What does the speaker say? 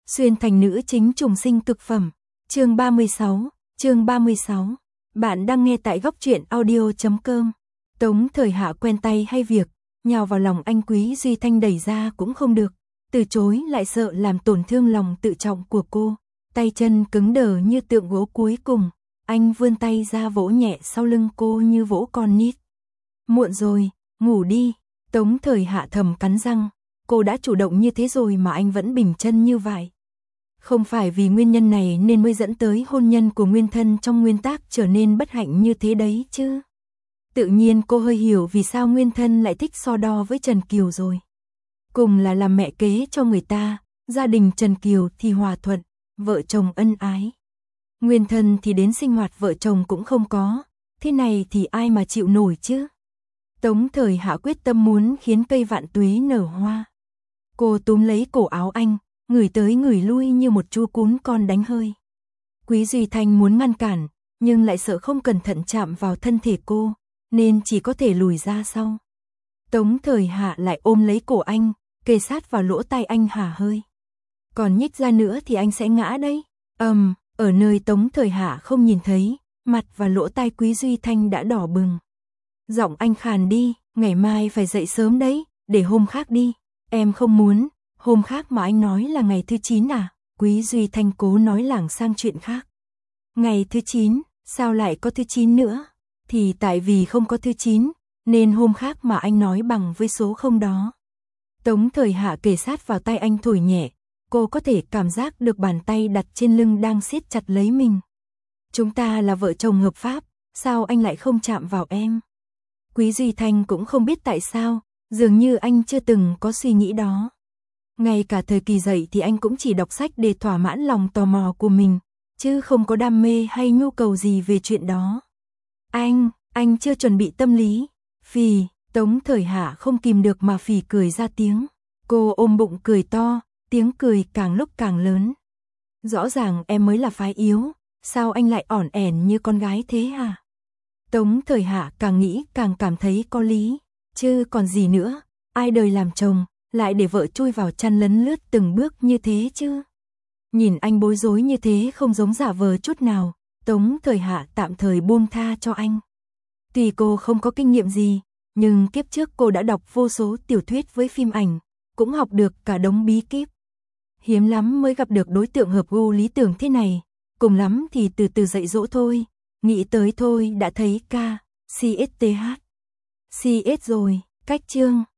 Xuyên thành nữ chính trùng sinh cực phẩm. Chương 36. Bạn đang nghe tại góc truyện audio.com. Tống Thời Hạ quen tay hay việc, nhào vào lòng anh Quý Duy Thanh đẩy ra cũng không được, từ chối lại sợ làm tổn thương lòng tự trọng của cô, tay chân cứng đờ như tượng gỗ. Cuối cùng, anh vươn tay ra vỗ nhẹ sau lưng cô như vỗ con nít. Muộn rồi, ngủ đi. Tống Thời Hạ thầm cắn răng, cô đã chủ động như thế rồi mà anh vẫn bình chân như vậy. Không phải vì nguyên nhân này nên mới dẫn tới hôn nhân của nguyên thân trong nguyên tác trở nên bất hạnh như thế đấy chứ. Tự nhiên cô hơi hiểu vì sao nguyên thân lại thích so đo với Trần Kiều rồi. Cùng là làm mẹ kế cho người ta, gia đình Trần Kiều thì hòa thuận, vợ chồng ân ái. Nguyên thân thì đến sinh hoạt vợ chồng cũng không có, thế này thì ai mà chịu nổi chứ. Tống Thời Hạ quyết tâm muốn khiến cây vạn tuế nở hoa. Cô túm lấy cổ áo anh, ngửi tới ngửi lui như một chú cún con đánh hơi. Quý Duy Thanh muốn ngăn cản, nhưng lại sợ không cẩn thận chạm vào thân thể cô, nên chỉ có thể lùi ra sau. Tống Thời Hạ lại ôm lấy cổ anh, kề sát vào lỗ tai anh hả hơi. Còn nhích ra nữa thì anh sẽ ngã đấy. Ở nơi Tống Thời Hạ không nhìn thấy, mặt và lỗ tai Quý Duy Thanh đã đỏ bừng. Giọng anh khàn đi, ngày mai phải dậy sớm đấy, để hôm khác đi. Em không muốn. Hôm khác mà anh nói là ngày thứ 9 à? Quý Duy Thanh cố nói lảng sang chuyện khác. Ngày thứ 9, sao lại có thứ 9 nữa? Thì tại vì không có thứ 9, nên hôm khác mà anh nói bằng với số không đó. Tống Thời Hạ kề sát vào tay anh thổi nhẹ, cô có thể cảm giác được bàn tay đặt trên lưng đang siết chặt lấy mình. Chúng ta là vợ chồng hợp pháp, sao anh lại không chạm vào em? Quý Duy Thanh cũng không biết tại sao, dường như anh chưa từng có suy nghĩ đó. Ngay cả thời kỳ dậy thì anh cũng chỉ đọc sách để thỏa mãn lòng tò mò của mình, chứ không có đam mê hay nhu cầu gì về chuyện đó. Anh chưa chuẩn bị tâm lý. Phì, Tống Thời Hạ không kìm được mà phì cười ra tiếng. Cô ôm bụng cười to, tiếng cười càng lúc càng lớn. Rõ ràng em mới là phái yếu, sao anh lại ỏn ẻn như con gái thế hả? Tống Thời Hạ càng nghĩ càng cảm thấy có lý, chứ còn gì nữa, ai đời làm chồng, lại để vợ chui vào chăn lấn lướt từng bước như thế chứ. Nhìn anh bối rối như thế không giống giả vờ chút nào, Tống Thời Hạ tạm thời buông tha cho anh. Tuy cô không có kinh nghiệm gì, nhưng kiếp trước cô đã đọc vô số tiểu thuyết với phim ảnh, cũng học được cả đống bí kíp. Hiếm lắm mới gặp được đối tượng hợp gu lý tưởng thế này, cùng lắm thì từ từ dạy dỗ thôi, nghĩ tới thôi đã thấy CSTH. CS rồi, cách chương.